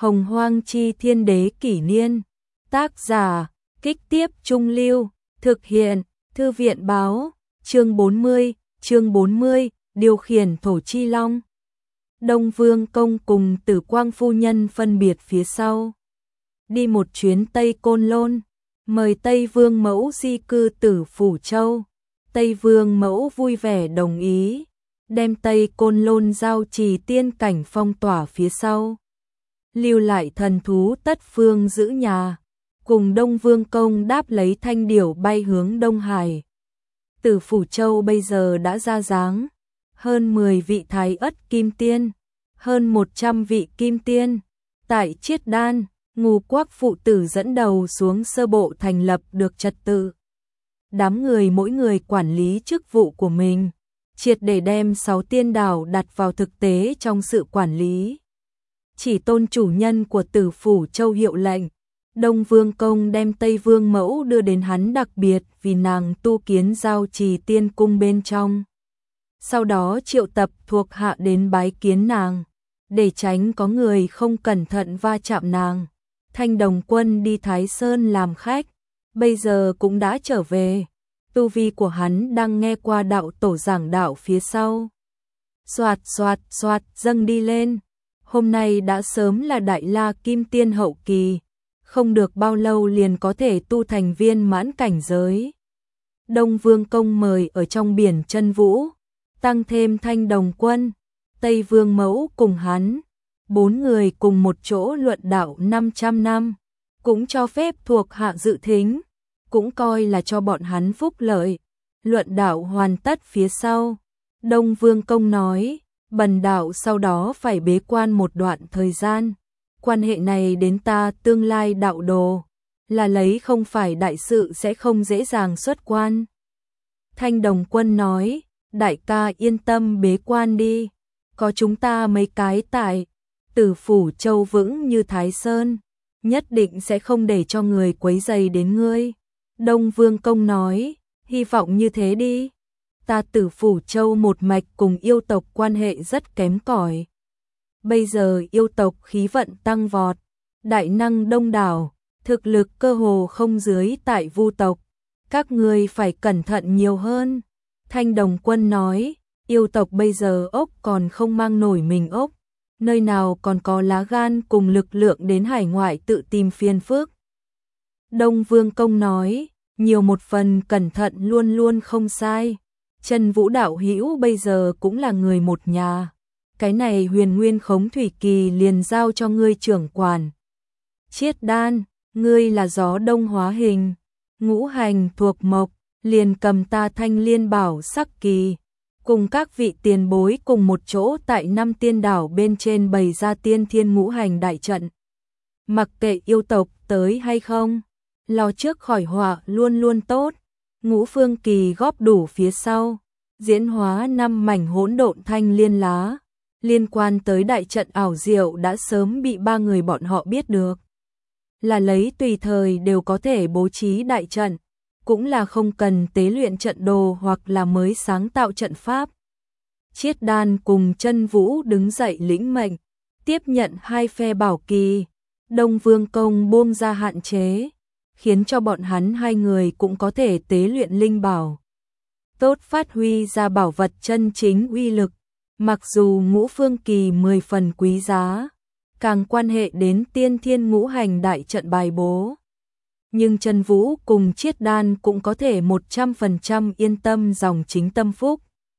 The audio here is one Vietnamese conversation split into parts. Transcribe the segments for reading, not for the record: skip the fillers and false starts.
Hồng Hoang Chi Thiên Đế Kỷ Niên. Tác giả, Kích Tiếp Trung Lưu. Thực hiện, Thư viện Báo. Chương 40, điều khiển Thổ Chi Long. Đông Vương Công cùng Tử Quang Phu Nhân phân biệt phía sau. Đi một chuyến Tây Côn Lôn, mời Tây Vương Mẫu di cư Tử Phủ Châu. Tây Vương Mẫu vui vẻ đồng ý, đem Tây Côn Lôn giao trì tiên cảnh phong tỏa phía sau. Lưu lại thần thú Tất Phương giữ nhà, cùng Đông Vương Công đáp lấy thanh điểu bay hướng Đông Hải. Tử Phủ Châu bây giờ đã ra dáng, hơn 10 vị thái ất kim tiên, hơn 100 vị kim tiên, tại Chiết Đan, Ngũ Quắc phụ tử dẫn đầu xuống sơ bộ thành lập được trật tự. Đám người mỗi người quản lý chức vụ của mình, triệt để đem 6 tiên đảo đặt vào thực tế trong sự quản lý. Chỉ tôn chủ nhân của Tử Phủ Châu hiệu lệnh, Đông Vương Công đem Tây Vương Mẫu đưa đến hắn đặc biệt vì nàng tu kiến giao trì tiên cung bên trong. Sau đó triệu tập thuộc hạ đến bái kiến nàng, để tránh có người không cẩn thận va chạm nàng. Thanh Đồng Quân đi Thái Sơn làm khách, bây giờ cũng đã trở về. Tu vi của hắn đang nghe qua đạo tổ giảng đạo phía sau. Soạt soạt soạt dâng đi lên. Hôm nay đã sớm là Đại La Kim Tiên hậu kỳ, không được bao lâu liền có thể tu thành viên mãn cảnh giới. Đông Vương Công mời ở trong biển Chân Vũ, tăng thêm Thanh Đồng Quân, Tây Vương Mẫu cùng hắn, 4 người cùng một chỗ luận đạo 500 năm, cũng cho phép thuộc hạ dự thính, cũng coi là cho bọn hắn phúc lợi. Luận đạo hoàn tất phía sau, Đông Vương Công nói, bần đạo sau đó phải bế quan một đoạn thời gian, quan hệ này đến ta tương lai đạo đồ, là lấy không phải đại sự sẽ không dễ dàng xuất quan. Thanh Đồng Quân nói, đại ca yên tâm bế quan đi, có chúng ta mấy cái tại Tử Phủ Châu vững như Thái Sơn, nhất định sẽ không để cho người quấy rầy đến ngươi. Đông Vương Công nói, hy vọng như thế đi. Ta Tử Phủ Châu một mạch cùng yêu tộc quan hệ rất kém cỏi. Bây giờ yêu tộc khí vận tăng vọt, đại năng đông đảo, thực lực cơ hồ không dưới tại Vu tộc. Các ngươi phải cẩn thận nhiều hơn. Thanh Đồng Quân nói, yêu tộc bây giờ ốc còn không mang nổi mình ốc, nơi nào còn có lá gan cùng lực lượng đến hải ngoại tự tìm phiền phức. Đông Vương Công nói, nhiều một phần cẩn thận luôn luôn không sai. Chân Vũ đạo hữu bây giờ cũng là người một nhà. Cái này Huyền Nguyên Khống Thủy Kỳ liền giao cho ngươi trưởng quản. Chiết Đan, ngươi là gió đông hóa hình, ngũ hành thuộc mộc, liền cầm ta Thanh Liên Bảo Sắc Kỳ, cùng các vị tiền bối cùng một chỗ tại 5 tiên đảo bên trên bày ra tiên thiên ngũ hành đại trận. Mặc kệ yêu tộc tới hay không, lo trước khỏi họa luôn luôn tốt. Ngũ Phương Kỳ góp đủ phía sau, diễn hóa 5 mảnh hỗn độn thanh liên lá, liên quan tới đại trận ảo diệu đã sớm bị 3 người bọn họ biết được. Là lấy tùy thời đều có thể bố trí đại trận, cũng là không cần tế luyện trận đồ hoặc là mới sáng tạo trận pháp. Chiết Đan cùng Chân Vũ đứng dậy lĩnh mệnh, tiếp nhận 2 phe bảo kỳ. Đông Vương Công buông ra hạn chế, khiến cho bọn hắn 2 người cũng có thể tế luyện linh bảo, tốt phát huy ra bảo vật chân chính uy lực. Mặc dù Ngũ Phương Kỳ 10 phần quý giá, càng quan hệ đến tiên thiên ngũ hành đại trận bài bố, nhưng Chân Vũ cùng Chiết Đan cũng có thể 100% yên tâm dòng chính tâm phúc.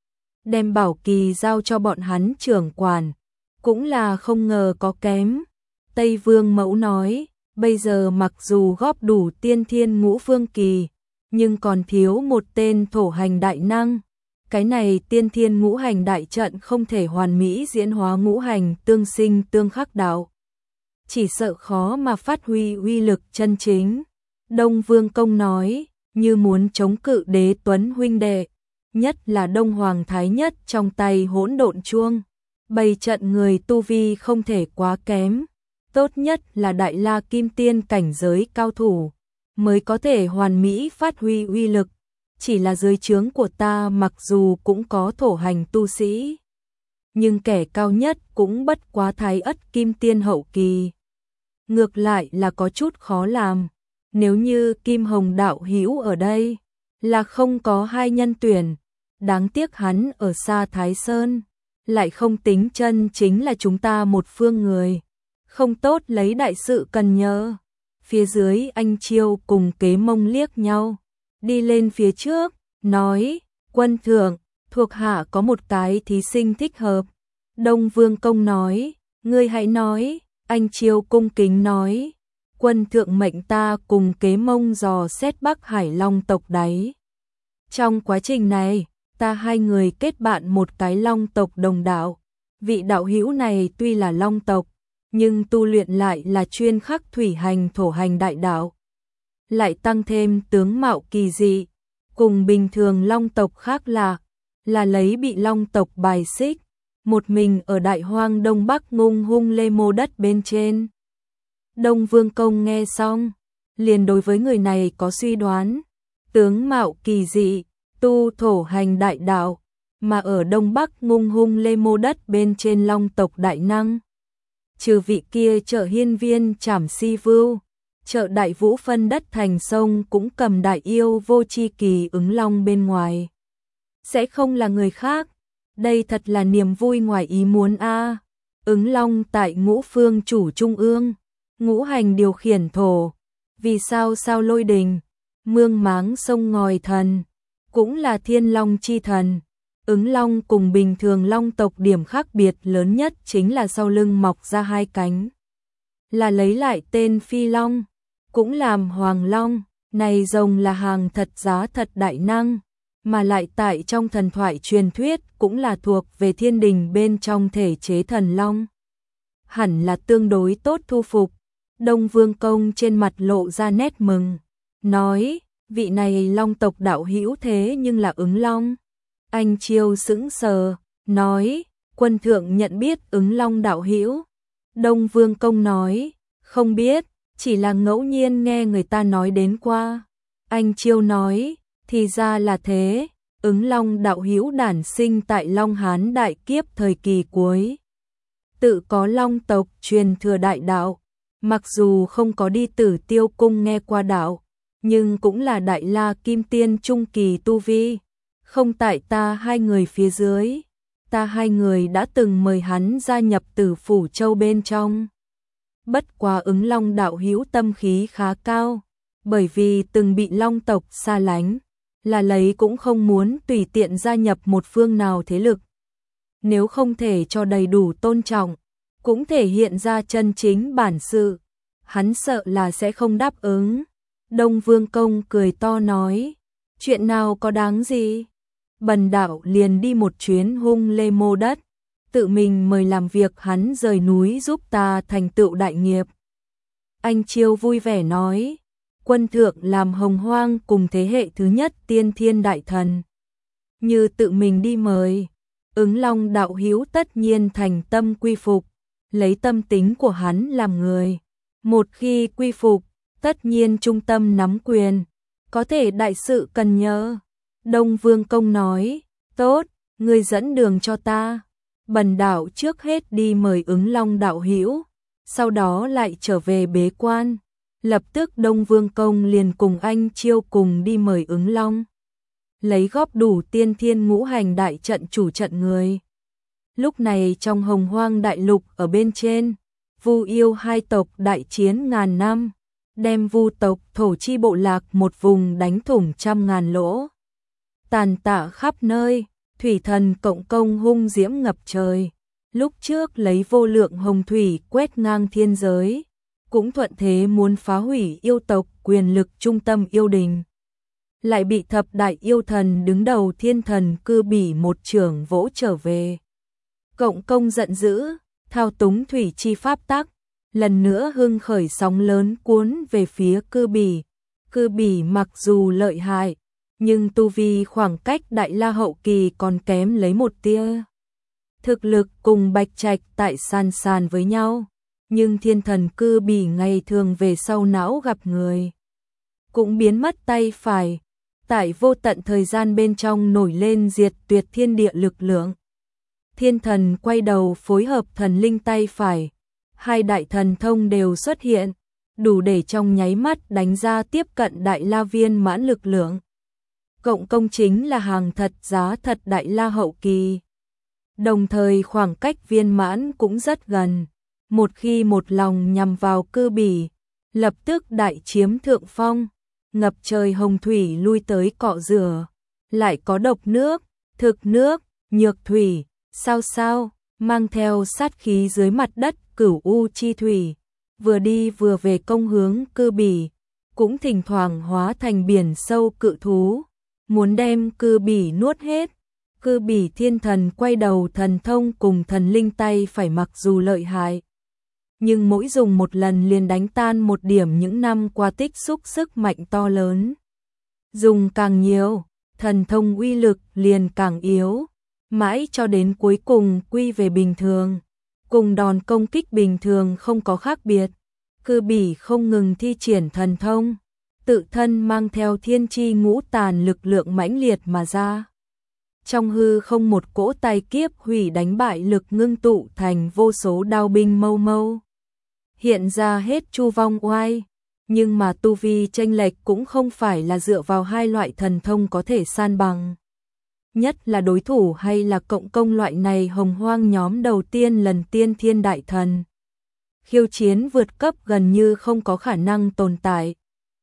Đem bảo kỳ giao cho bọn hắn trưởng quản, cũng là không ngờ có kém. Tây Vương Mẫu nói, bây giờ mặc dù góp đủ tiên thiên ngũ phương kỳ, nhưng còn thiếu một tên thổ hành đại năng. Cái này tiên thiên ngũ hành đại trận không thể hoàn mỹ diễn hóa ngũ hành tương sinh tương khắc đạo, chỉ sợ khó mà phát huy uy lực chân chính. Đông Vương Công nói, như muốn chống cự Đế Tuấn huynh đệ, nhất là Đông Hoàng Thái Nhất trong tay hỗn độn chuông, bày trận người tu vi không thể quá kém, tốt nhất là Đại La Kim Tiên cảnh giới cao thủ, mới có thể hoàn mỹ phát huy uy lực. Chỉ là dưới trướng của ta mặc dù cũng có thổ hành tu sĩ, nhưng kẻ cao nhất cũng bất quá Thái Ất Kim Tiên hậu kỳ. ngược lại là có chút khó làm. Nếu như Kim Hồng đạo hữu ở đây, là không có hai nhân tuyển, đáng tiếc hắn ở xa Thái Sơn, lại không tính chân chính là chúng ta một phương người, không tốt lấy đại sự cần nhờ. Phía dưới anh Chiêu cùng Kế Mông liếc nhau, đi lên phía trước, nói, quân thượng, thuộc hạ có một cái thí sinh thích hợp. Đông Vương Công nói, ngươi hãy nói. Anh Chiêu cung kính nói, quân thượng mệnh ta cùng Kế Mông dò xét Bắc Hải Long tộc đấy. Trong quá trình này, ta hai người kết bạn một cái Long tộc đồng đạo. Vị đạo hữu này tuy là Long tộc, nhưng tu luyện lại là chuyên khắc thủy hành thổ hành đại đạo. Lại tăng thêm tướng mạo kỳ dị, cùng bình thường Long tộc khác là lấy bị Long tộc bài xích. Một mình ở đại hoang đông bắc ngung hung lê mô đất bên trên. Đông Vương Công nghe xong, liền đối với người này có suy đoán, tướng mạo kỳ dị, tu thổ hành đại đạo, mà ở đông bắc ngung hung lê mô đất bên trên Long tộc đại năng. Trừ vị kia trợ hiên viên trảm si vưu, trợ đại vũ phân đất thành sông cũng cầm đại yêu vô chi kỳ ứng long bên ngoài. Sẽ không là người khác. Đây thật là niềm vui ngoài ý muốn a. Ứng long tại ngũ phương chủ trung ương, ngũ hành điều khiển thổ, vì sao sao lôi đình, mương máng sông ngòi thần, cũng là thiên long chi thần. Ứng long cùng bình thường long tộc điểm khác biệt lớn nhất chính là sau lưng mọc ra hai cánh. Là lấy lại tên phi long, cũng làm hoàng long, này rồng là hàng thật giá thật đại năng. Mà lại tại trong thần thoại truyền thuyết cũng là thuộc về thiên đình bên trong thể chế thần long. Hẳn là tương đối tốt thu phục. Đông Vương Công trên mặt lộ ra nét mừng, nói, vị này Long tộc đạo hữu thế nhưng là Ứng Long. Anh Chiêu sững sờ, nói, quân thượng nhận biết Ứng Long đạo hữu. Đông Vương Công nói, không biết, chỉ là ngẫu nhiên nghe người ta nói đến qua. Anh Chiêu nói, thì ra là thế, Ứng Long đạo hữu đản sinh tại Long Hán đại kiếp thời kỳ cuối. Tự có Long tộc truyền thừa đại đạo, mặc dù không có đi Tử Tiêu cung nghe qua đạo, nhưng cũng là đại la kim tiên trung kỳ tu vi, không tại ta hai người phía dưới. Ta hai người đã từng mời hắn gia nhập Tử Phủ Châu bên trong. Bất quá Ứng Long đạo hữu tâm khí khá cao, bởi vì từng bị Long tộc xa lánh, là lấy cũng không muốn tùy tiện gia nhập một phương nào thế lực. Nếu không thể cho đầy đủ tôn trọng, cũng thể hiện ra chân chính bản sự, hắn sợ là sẽ không đáp ứng. Đông Vương Công cười to nói, chuyện nào có đáng gì? Bần đạo liền đi một chuyến hung lê mô đất, tự mình mời làm việc hắn rời núi giúp ta thành tựu đại nghiệp. Anh Chiêu vui vẻ nói, quân thượng làm hồng hoang cùng thế hệ thứ nhất tiên thiên đại thần. Như tự mình đi mời, Ứng Long đạo hữu tất nhiên thành tâm quy phục, lấy tâm tính của hắn làm người. Một khi quy phục, tất nhiên trung tâm nắm quyền, có thể đại sự cần nhờ. Đông Vương Công nói, tốt, ngươi dẫn đường cho ta. Bần đạo trước hết đi mời Ứng Long đạo hữu, sau đó lại trở về bế quan. Lập tức Đông Vương Công liền cùng anh Chiêu cùng đi mời Ứng Long, lấy góp đủ tiên thiên ngũ hành đại trận chủ trận người. Lúc này trong Hồng Hoang đại lục ở bên trên, Vu Yêu hai tộc đại chiến ngàn năm, đem Vu tộc thổ chi bộ lạc một vùng đánh thủng trăm ngàn lỗ. Tàn tạ khắp nơi, thủy thần Cộng Công hung diễm ngập trời. Lúc trước lấy vô lượng hồng thủy quét ngang thiên giới, cũng thuận thế muốn phá hủy yêu tộc quyền lực trung tâm yêu đình. Lại bị thập đại yêu thần đứng đầu thiên thần Cư Bỉ một chưởng vỗ trở về. Cộng Công giận dữ, thao túng thủy chi pháp tắc, lần nữa hưng khởi sóng lớn cuốn về phía Cư Bỉ. Cư Bỉ mặc dù lợi hại, nhưng tu vi khoảng cách đại la hậu kỳ còn kém lấy một tia. Thực lực cùng Bạch Trạch tại san san với nhau, nhưng thiên thần Cư Bỉ ngày thường về sau não gặp người, cũng biến mất tay phải, tại vô tận thời gian bên trong nổi lên diệt tuyệt thiên địa lực lượng. Thiên thần quay đầu phối hợp thần linh tay phải, hai đại thần thông đều xuất hiện, đủ để trong nháy mắt đánh ra tiếp cận Đại La viên mãn lực lượng. Cộng công chính là hàng thật giá thật Đại La hậu kỳ. Đồng thời khoảng cách viên mãn cũng rất gần, một khi một lòng nhằm vào Cư Bỉ, lập tức đại chiếm thượng phong, ngập trời hồng thủy lui tới cọ rửa, lại có độc nước, thực nước, nhược thủy, sao mang theo sát khí dưới mặt đất Cửu U chi thủy, vừa đi vừa về công hướng Cư Bỉ, cũng thỉnh thoảng hóa thành biển sâu cự thú, muốn đem Cư Bỉ nuốt hết. Cư Bỉ thiên thần quay đầu thần thông cùng thần linh tay phải mặc dù lợi hại, nhưng mỗi dùng một lần liền đánh tan một điểm những năm qua tích xúc sức mạnh to lớn. Dùng càng nhiều, thần thông uy lực liền càng yếu, mãi cho đến cuối cùng quy về bình thường, cùng đòn công kích bình thường không có khác biệt. Cư Bỉ không ngừng thi triển thần thông, tự thân mang theo thiên chi ngũ tàn lực lượng mãnh liệt mà ra. Trong hư không một cỗ tài kiếp hủy đánh bại lực ngưng tụ thành vô số đao binh mâu mâu. Hiện ra hết chu vong oai, nhưng mà tu vi chênh lệch cũng không phải là dựa vào hai loại thần thông có thể san bằng. Nhất là đối thủ hay là cộng công loại này hồng hoang nhóm đầu tiên lần tiên thiên đại thần. Khiêu chiến vượt cấp gần như không có khả năng tồn tại.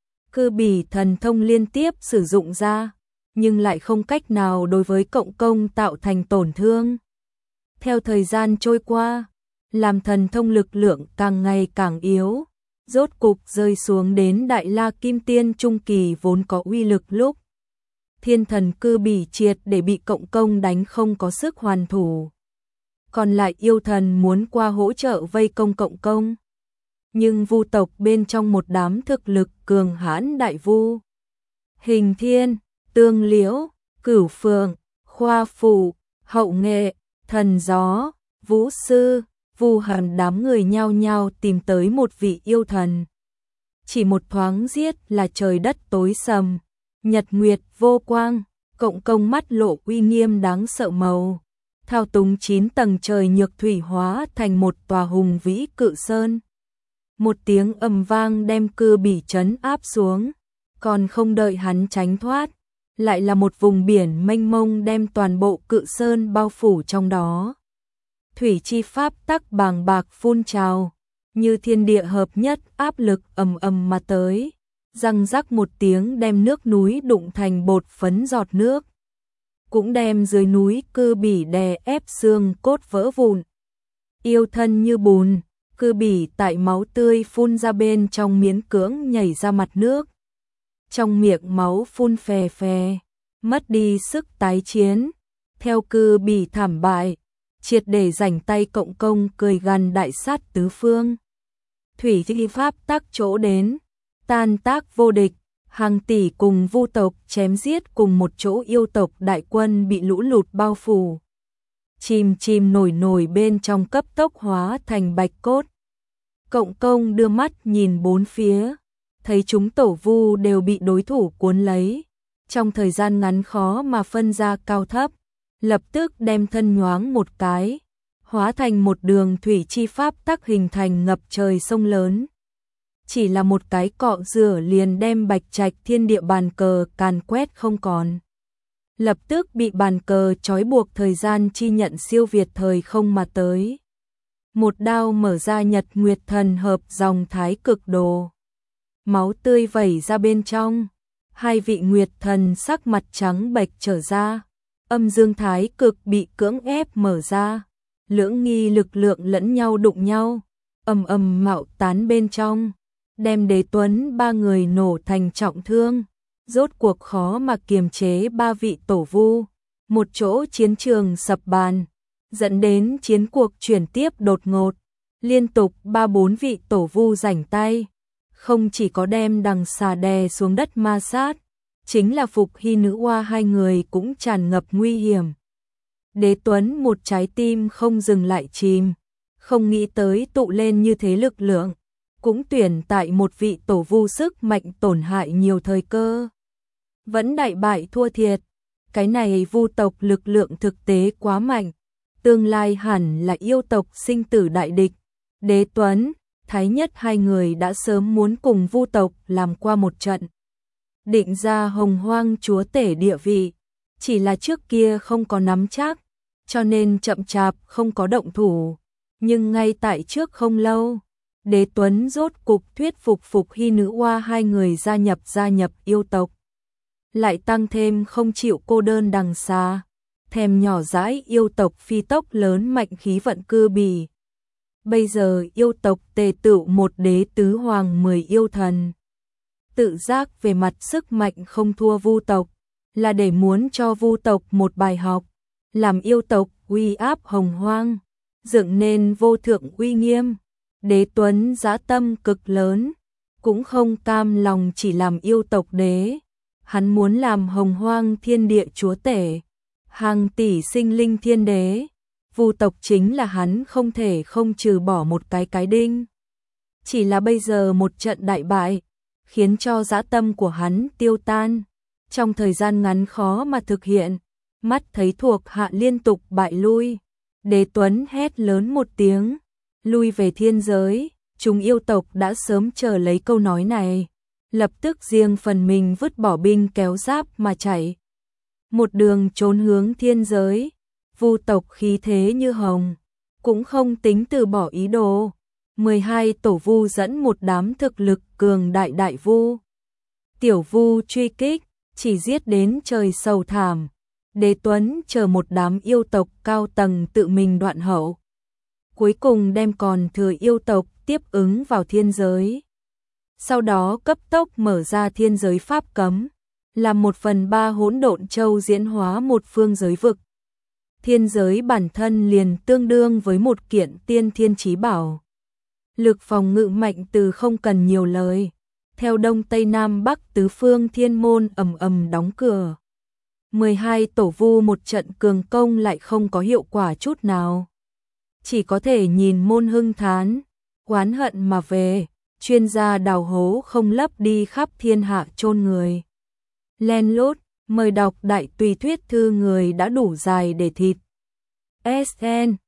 Cư Bỉ thần thông liên tiếp sử dụng ra, nhưng lại không cách nào đối với cộng công tạo thành tổn thương. Theo thời gian trôi qua, làm thần thông lực lượng càng ngày càng yếu, rốt cục rơi xuống đến Đại La Kim Tiên trung kỳ vốn có uy lực lúc. Thiên thần Cư Bỉ triệt để bị cộng công đánh không có sức hoàn thủ. Còn lại yêu thần muốn qua hỗ trợ vây công cộng công. Nhưng vu tộc bên trong một đám thực lực cường hãn đại vu, Hình Thiên, Tương Liễu, Cửu Phượng, Khoa Phụ, Hậu Nghệ, Thần Gió, Vũ Sư, Vu Hàn đám người nhao nhao tìm tới một vị yêu thần. Chỉ một thoáng giết là trời đất tối sầm, nhật nguyệt vô quang, cộng công mắt lộ uy nghiêm đáng sợ màu, thao túng 9 tầng trời nhược thủy hóa thành một tòa hùng vĩ cự sơn. Một tiếng ầm vang đem Cư Bỉ trấn áp xuống, còn không đợi hắn tránh thoát, lại là một vùng biển mênh mông đem toàn bộ cự sơn bao phủ trong đó. Thủy chi pháp tắc bàng bạc phun trào, như thiên địa hợp nhất áp lực ầm ầm mà tới, răng rắc một tiếng đem nước núi đụng thành bột phấn giọt nước, cũng đem dưới núi Cư Bỉ đè ép xương cốt vỡ vụn. Yêu thân như bùn, Cư Bỉ tại máu tươi phun ra bên trong miễn cưỡng nhảy ra mặt nước. Trong miệng máu phun phè phè, mất đi sức tái chiến. Theo Cư Bỉ thảm bại, triệt để rảnh tay cộng công cười gằn đại sát tứ phương. Thủy chi pháp tắc chỗ đến, tan tác vô địch, hàng tỷ cùng vu tộc chém giết cùng một chỗ, yêu tộc đại quân bị lũ lụt bao phủ. Chìm nổi bên trong cấp tốc hóa thành bạch cốt. Cộng công đưa mắt nhìn bốn phía, thấy chúng tổ vu đều bị đối thủ cuốn lấy, trong thời gian ngắn khó mà phân ra cao thấp, lập tức đem thân nhoáng một cái, hóa thành một đường thủy chi pháp tắc hình thành ngập trời sông lớn. Chỉ là một cái cọ rửa liền đem Bạch Trạch thiên địa bàn cờ càn quét không còn. Lập tức bị bàn cờ trói buộc, thời gian chi nhận siêu việt thời không mà tới. Một đao mở ra nhật nguyệt thần hợp dòng thái cực đồ. Máu tươi vẩy ra bên trong. Hai vị nguyệt thần sắc mặt trắng bệch trở ra. Âm dương thái cực bị cưỡng ép mở ra. Lưỡng nghi lực lượng lẫn nhau đụng nhau. Ầm mạo tán bên trong. Đem Đế Tuấn ba người nổ thành trọng thương. Rốt cuộc khó mà kiềm chế ba vị tổ vu. Một chỗ chiến trường sập bàn, dẫn đến chiến cuộc chuyển tiếp đột ngột. Liên tục 3-4 vị tổ vu rảnh tay, không chỉ có đem đằng xà đè xuống đất ma sát, chính là Phục Hy nữ oa hai người cũng tràn ngập nguy hiểm. Đế Tuấn một trái tim không dừng lại chìm, không nghĩ tới tụ lên như thế lực lượng, cũng tuyển tại một vị tổ vu sức mạnh tổn hại nhiều thời cơ. Vẫn đại bại thua thiệt, cái này vu tộc lực lượng thực tế quá mạnh, tương lai hẳn là yêu tộc sinh tử đại địch, Đế Tuấn, Thái Nhất hai người đã sớm muốn cùng Vu tộc làm qua một trận, định ra Hồng Hoang chúa tể địa vị, chỉ là trước kia không có nắm chắc, cho nên chậm chạp không có động thủ. Nhưng ngay tại trước không lâu, Đế Tuấn rốt cục thuyết phục Phục Hy nữ oa hai người gia nhập yêu tộc. Lại tăng thêm không chịu cô đơn đằng xa, thèm nhỏ dãi yêu tộc phi tốc lớn mạnh khí vận cư bì. Bây giờ yêu tộc tề tựu một đế tứ hoàng 10 yêu thần. Tự giác về mặt sức mạnh không thua Vu tộc, là để muốn cho Vu tộc một bài học, làm yêu tộc uy áp hồng hoang, dựng nên vô thượng uy nghiêm. Đế Tuấn dã tâm cực lớn, cũng không cam lòng chỉ làm yêu tộc đế, hắn muốn làm hồng hoang thiên địa chúa tể, hàng tỷ sinh linh thiên đế. Vu tộc chính là hắn không thể không trừ bỏ một cái đinh. Chỉ là bây giờ một trận đại bại, khiến cho dã tâm của hắn tiêu tan, trong thời gian ngắn khó mà thực hiện. Mắt thấy thuộc hạ liên tục bại lui, Đế Tuấn hét lớn một tiếng, lui về thiên giới. Chúng yêu tộc đã sớm chờ lấy câu nói này, lập tức riêng phần mình vứt bỏ binh kéo giáp mà chạy, một đường trốn hướng thiên giới. Vu tộc khí thế như hồng, cũng không tính từ bỏ ý đồ. 12 tổ vu dẫn một đám thực lực cường đại đại vu, tiểu vu truy kích, chỉ giết đến trời sầu thảm. Đế Tuấn chờ một đám yêu tộc cao tầng tự mình đoạn hậu, cuối cùng đem còn thừa yêu tộc tiếp ứng vào thiên giới. Sau đó cấp tốc mở ra thiên giới pháp cấm, làm 1/3 hỗn độn châu diễn hóa một phương giới vực. Thiên giới bản thân liền tương đương với một kiện tiên thiên chí bảo. Lực phòng ngự mạnh từ không cần nhiều lời. Theo đông tây nam bắc tứ phương thiên môn ầm ầm đóng cửa. 12 tổ vu một trận cường công lại không có hiệu quả chút nào. Chỉ có thể nhìn môn hưng thán, oán hận mà về. Chuyên gia đào hố không lấp đi khắp thiên hạ chôn người. Len lút, mời đọc đại tùy thuyết thư người đã đủ dài để thịt. SN